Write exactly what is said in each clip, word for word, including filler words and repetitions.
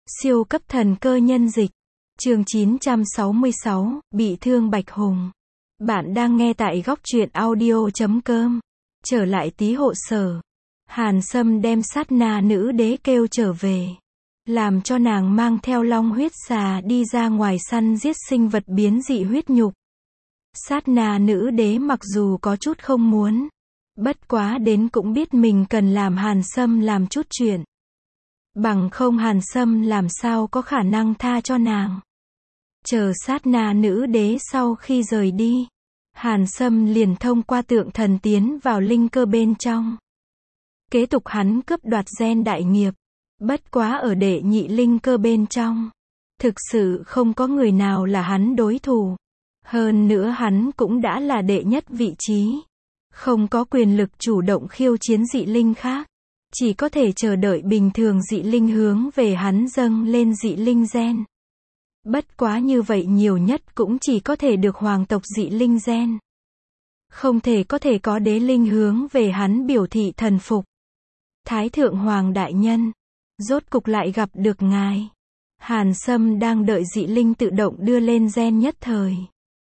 Siêu cấp thần cơ nhân dịch. Chương chín trăm sáu mươi sáu, bị thương Bạch Hùng. Bạn đang nghe tại góc truyện audio chấm com. Trở lại Tý Hộ Sở. Hàn Sâm đem Sát Na nữ đế kêu trở về. Làm cho nàng mang theo long huyết xà đi ra ngoài săn giết sinh vật biến dị huyết nhục. Sát Na nữ đế mặc dù có chút không muốn. Bất quá đến cũng biết mình cần làm Hàn Sâm làm chút chuyện. Bằng không Hàn Sâm làm sao có khả năng tha cho nàng. Chờ Sát Na nữ đế sau khi rời đi, Hàn Sâm liền thông qua tượng thần tiến vào linh cơ bên trong. Kế tục hắn cướp đoạt gen đại nghiệp. Bất quá ở đệ nhị linh cơ bên trong, thực sự không có người nào là hắn đối thủ. Hơn nữa hắn cũng đã là đệ nhất vị trí. Không có quyền lực chủ động khiêu chiến dị linh khác. Chỉ có thể chờ đợi bình thường dị linh hướng về hắn dâng lên dị linh gen. Bất quá như vậy nhiều nhất cũng chỉ có thể được hoàng tộc dị linh gen. Không thể có thể có đế linh hướng về hắn biểu thị thần phục. Thái thượng hoàng đại nhân, rốt cục lại gặp được ngài. Hàn Sâm đang đợi dị linh tự động đưa lên gen nhất thời.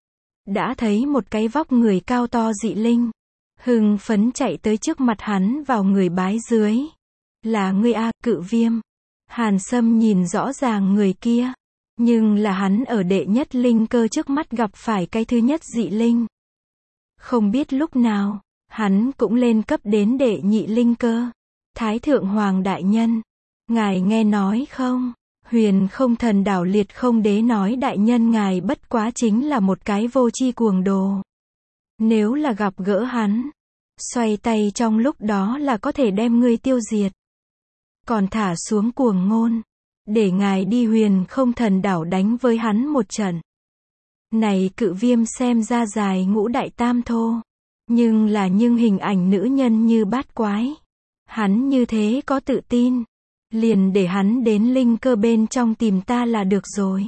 Đã thấy một cái vóc người cao to dị linh. Hưng phấn chạy tới trước mặt hắn vào người bái dưới. Là ngươi a, Cự Viêm. Hàn Sâm nhìn rõ ràng người kia. Nhưng là hắn ở đệ nhất linh cơ trước mắt gặp phải cái thứ nhất dị linh. Không biết lúc nào, hắn cũng lên cấp đến đệ nhị linh cơ. Thái thượng hoàng đại nhân, ngài nghe nói không? Huyền không thần đảo liệt không đế nói đại nhân ngài bất quá chính là một cái vô tri cuồng đồ. Nếu là gặp gỡ hắn, xoay tay trong lúc đó là có thể đem ngươi tiêu diệt. Còn thả xuống cuồng ngôn, để ngài đi huyền không thần đảo đánh với hắn một trận. Này Cự Viêm xem ra dài ngũ đại tam thô, nhưng là nhưng hình ảnh nữ nhân như bát quái. Hắn như thế có tự tin, liền để hắn đến linh cơ bên trong tìm ta là được rồi.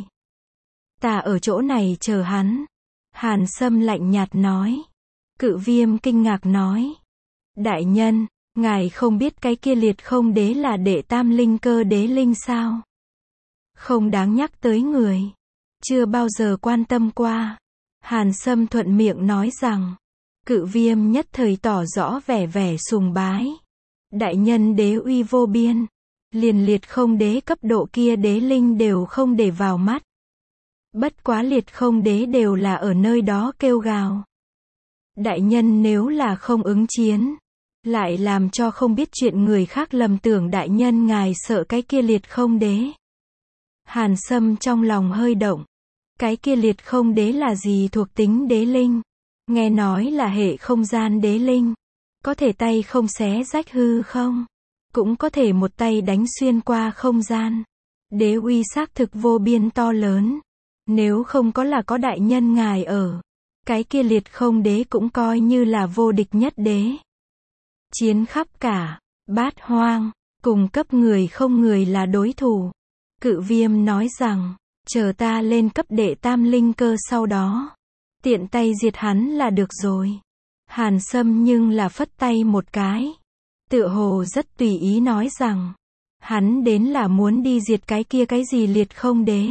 Ta ở chỗ này chờ hắn. Hàn Sâm lạnh nhạt nói. Cự Viêm kinh ngạc nói. Đại nhân, ngài không biết cái kia liệt không đế là đệ tam linh cơ đế linh sao? Không đáng nhắc tới người. Chưa bao giờ quan tâm qua. Hàn Sâm thuận miệng nói rằng. Cự Viêm nhất thời tỏ rõ vẻ vẻ sùng bái. Đại nhân đế uy vô biên. Liền liệt không đế cấp độ kia đế linh đều không để vào mắt. Bất quá liệt không đế đều là ở nơi đó kêu gào. Đại nhân nếu là không ứng chiến, lại làm cho không biết chuyện người khác lầm tưởng đại nhân ngài sợ cái kia liệt không đế. Hàn Sâm trong lòng hơi động. Cái kia liệt không đế là gì thuộc tính đế linh? Nghe nói là hệ không gian đế linh. Có thể tay không xé rách hư không? Cũng có thể một tay đánh xuyên qua không gian. Đế uy xác thực vô biên to lớn. Nếu không có là có đại nhân ngài ở, cái kia liệt không đế cũng coi như là vô địch nhất đế. Chiến khắp cả bát hoang, cùng cấp người không người là đối thủ. Cự Viêm nói rằng, chờ ta lên cấp đệ tam linh cơ sau đó, tiện tay diệt hắn là được rồi. Hàn Sâm nhưng là phất tay một cái. Tựa hồ rất tùy ý nói rằng, hắn đến là muốn đi diệt cái kia cái gì liệt không đế.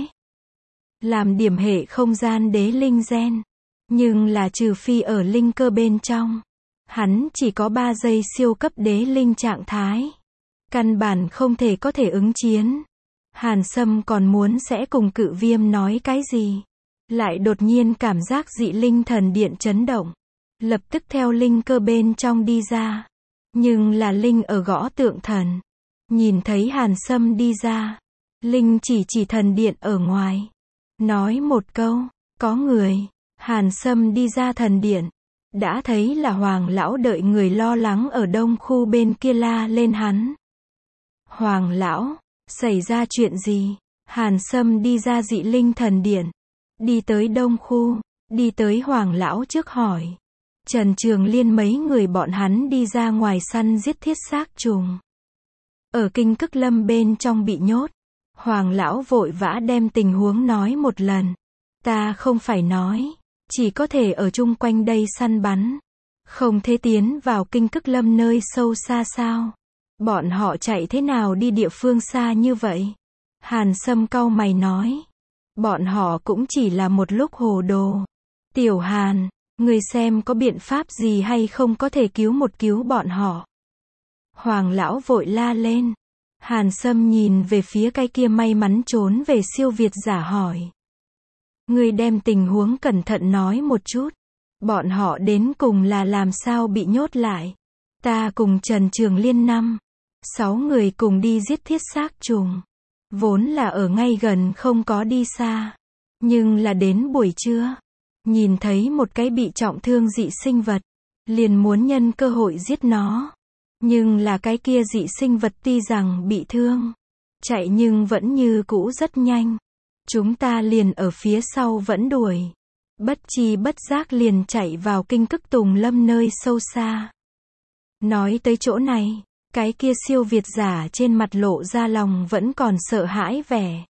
Làm điểm hệ không gian đế linh gen. Nhưng là trừ phi ở linh cơ bên trong. Hắn chỉ có ba giây siêu cấp đế linh trạng thái. Căn bản không thể có thể ứng chiến. Hàn Sâm còn muốn sẽ cùng Cự Viêm nói cái gì. Lại đột nhiên cảm giác dị linh thần điện chấn động. Lập tức theo linh cơ bên trong đi ra. Nhưng là linh ở gõ tượng thần. Nhìn thấy Hàn Sâm đi ra. Linh chỉ chỉ thần điện ở ngoài. Nói một câu, có người. Hàn Sâm đi ra thần điện. Đã thấy là Hoàng lão đợi người lo lắng ở đông khu bên kia la lên hắn. Hoàng lão, xảy ra chuyện gì? Hàn Sâm đi ra dị linh thần điện. Đi tới đông khu, đi tới Hoàng lão trước hỏi. Trần Trường Liên mấy người bọn hắn đi ra ngoài săn giết thiết xác trùng. Ở Kinh Cức Lâm bên trong bị nhốt. Hoàng lão vội vã đem tình huống nói một lần. Ta không phải nói, chỉ có thể ở chung quanh đây săn bắn. Không thể tiến vào Kinh Cức Lâm nơi sâu xa sao? Bọn họ chạy thế nào đi địa phương xa như vậy? Hàn Sâm cau mày nói. Bọn họ cũng chỉ là một lúc hồ đồ. Tiểu Hàn, người xem có biện pháp gì hay không có thể cứu một cứu bọn họ. Hoàng lão vội la lên. Hàn Sâm nhìn về phía cái kia may mắn trốn về siêu việt giả hỏi. Người đem tình huống cẩn thận nói một chút. Bọn họ đến cùng là làm sao bị nhốt lại. Ta cùng Trần Trường Liên năm, sáu người cùng đi giết thiết xác trùng. Vốn là ở ngay gần không có đi xa. Nhưng là đến buổi trưa. Nhìn thấy một cái bị trọng thương dị sinh vật. Liền muốn nhân cơ hội giết nó. Nhưng là cái kia dị sinh vật tuy rằng bị thương. Chạy nhưng vẫn như cũ rất nhanh. Chúng ta liền ở phía sau vẫn đuổi. Bất chi bất giác liền chạy vào kinh Cức Tùng Lâm nơi sâu xa. Nói tới chỗ này, cái kia siêu việt giả trên mặt lộ ra lòng vẫn còn sợ hãi vẻ.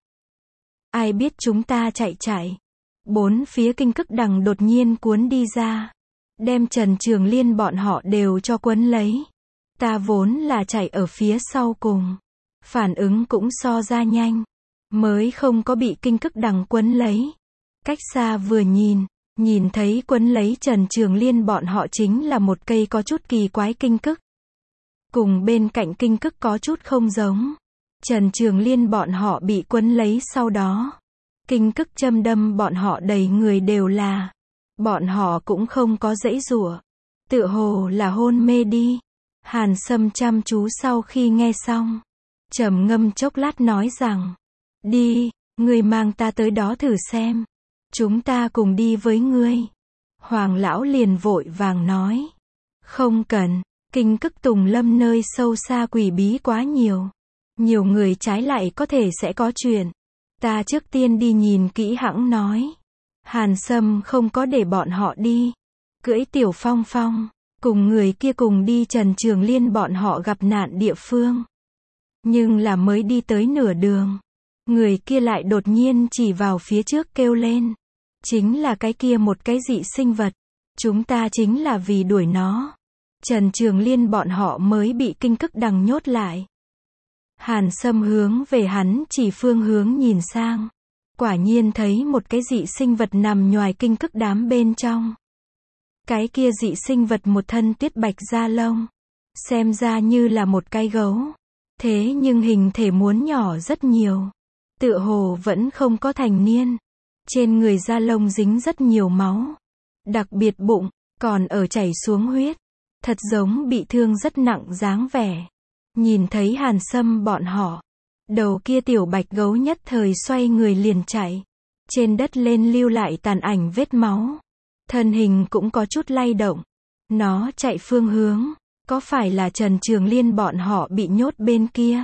Ai biết chúng ta chạy chạy. Bốn phía kinh Cức Đằng đột nhiên cuốn đi ra. Đem Trần Trường Liên bọn họ đều cho quấn lấy. Ta vốn là chạy ở phía sau cùng. Phản ứng cũng so ra nhanh. Mới không có bị kinh Cức Đằng quấn lấy. Cách xa vừa nhìn, nhìn thấy quấn lấy Trần Trường Liên bọn họ chính là một cây có chút kỳ quái kinh cức. Cùng bên cạnh kinh cức có chút không giống. Trần Trường Liên bọn họ bị quấn lấy sau đó. Kinh cức châm đâm bọn họ đầy người đều là. Bọn họ cũng không có dãy giụa. Tựa hồ là hôn mê đi. Hàn Sâm chăm chú sau khi nghe xong. Trầm ngâm chốc lát nói rằng. Đi, ngươi mang ta tới đó thử xem. Chúng ta cùng đi với ngươi. Hoàng lão liền vội vàng nói. Không cần, kinh Cức Tùng Lâm nơi sâu xa quỷ bí quá nhiều. Nhiều người trái lại có thể sẽ có chuyện. Ta trước tiên đi nhìn kỹ hẵng nói. Hàn Sâm không có để bọn họ đi. Cưỡi Tiểu Phong Phong, cùng người kia cùng đi Trần Trường Liên bọn họ gặp nạn địa phương. Nhưng là mới đi tới nửa đường. Người kia lại đột nhiên chỉ vào phía trước kêu lên. Chính là cái kia một cái dị sinh vật. Chúng ta chính là vì đuổi nó. Trần Trường Liên bọn họ mới bị kinh Cức Đằng nhốt lại. Hàn Sâm hướng về hắn chỉ phương hướng nhìn sang. Quả nhiên thấy một cái dị sinh vật nằm nhoài kinh cức đám bên trong. Cái kia dị sinh vật một thân tuyết bạch da lông. Xem ra như là một cái gấu. Thế nhưng hình thể muốn nhỏ rất nhiều. Tựa hồ vẫn không có thành niên. Trên người da lông dính rất nhiều máu. Đặc biệt bụng, còn ở chảy xuống huyết. Thật giống bị thương rất nặng dáng vẻ. Nhìn thấy Hàn Sâm bọn họ. Đầu kia tiểu bạch gấu nhất thời xoay người liền chạy. Trên đất lên lưu lại tàn ảnh vết máu. Thân hình cũng có chút lay động. Nó chạy phương hướng. Có phải là Trần Trường Liên bọn họ bị nhốt bên kia?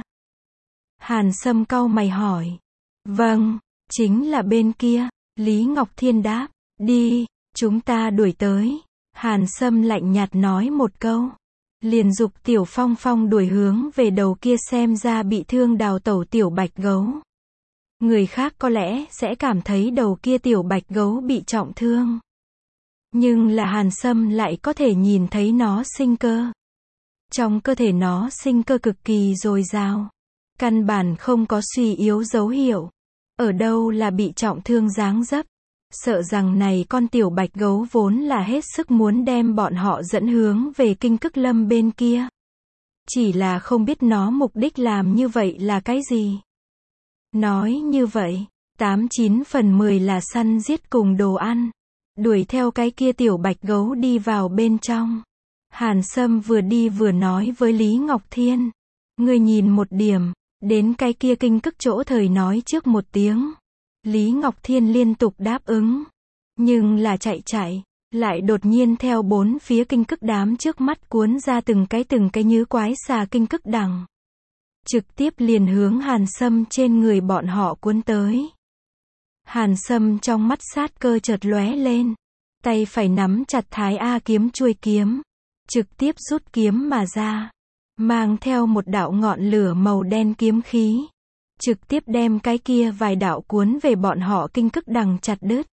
Hàn Sâm cau mày hỏi. Vâng, chính là bên kia. Lý Ngọc Thiên đáp. Đi, chúng ta đuổi tới. Hàn Sâm lạnh nhạt nói một câu. Liền dục Tiểu Phong Phong đuổi hướng về đầu kia xem ra bị thương đào tẩu tiểu bạch gấu. Người khác có lẽ sẽ cảm thấy đầu kia tiểu bạch gấu bị trọng thương. Nhưng là Hàn Sâm lại có thể nhìn thấy nó sinh cơ. Trong cơ thể nó sinh cơ cực kỳ dồi dào. Căn bản không có suy yếu dấu hiệu. Ở đâu là bị trọng thương dáng dấp. Sợ rằng này con tiểu bạch gấu vốn là hết sức muốn đem bọn họ dẫn hướng về kinh Cức Lâm bên kia. Chỉ là không biết nó mục đích làm như vậy là cái gì. Nói như vậy, tám chín phần mười là săn giết cùng đồ ăn. Đuổi theo cái kia tiểu bạch gấu đi vào bên trong. Hàn Sâm vừa đi vừa nói với Lý Ngọc Thiên. Ngươi nhìn một điểm, đến cái kia kinh cức chỗ thời nói trước một tiếng. Lý Ngọc Thiên liên tục đáp ứng. Nhưng là chạy chạy, lại đột nhiên theo bốn phía kinh cức đám trước mắt cuốn ra từng cái từng cái như quái xà kinh cức đằng. Trực tiếp liền hướng Hàn Sâm trên người bọn họ cuốn tới. Hàn Sâm trong mắt sát cơ chợt lóe lên. Tay phải nắm chặt Thái A kiếm chuôi kiếm. Trực tiếp rút kiếm mà ra. Mang theo một đạo ngọn lửa màu đen kiếm khí. Trực tiếp đem cái kia vài đạo cuốn về bọn họ kinh cức đằng chặt đứt.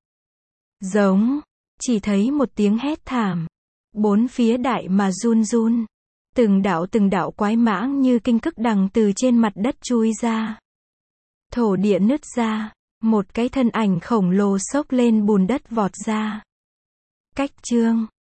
Giống. Chỉ thấy một tiếng hét thảm. Bốn phía đại mà run run. Từng đạo từng đạo quái mãng như kinh cức đằng từ trên mặt đất chui ra. Thổ địa nứt ra. Một cái thân ảnh khổng lồ xốc lên bùn đất vọt ra. Cách chương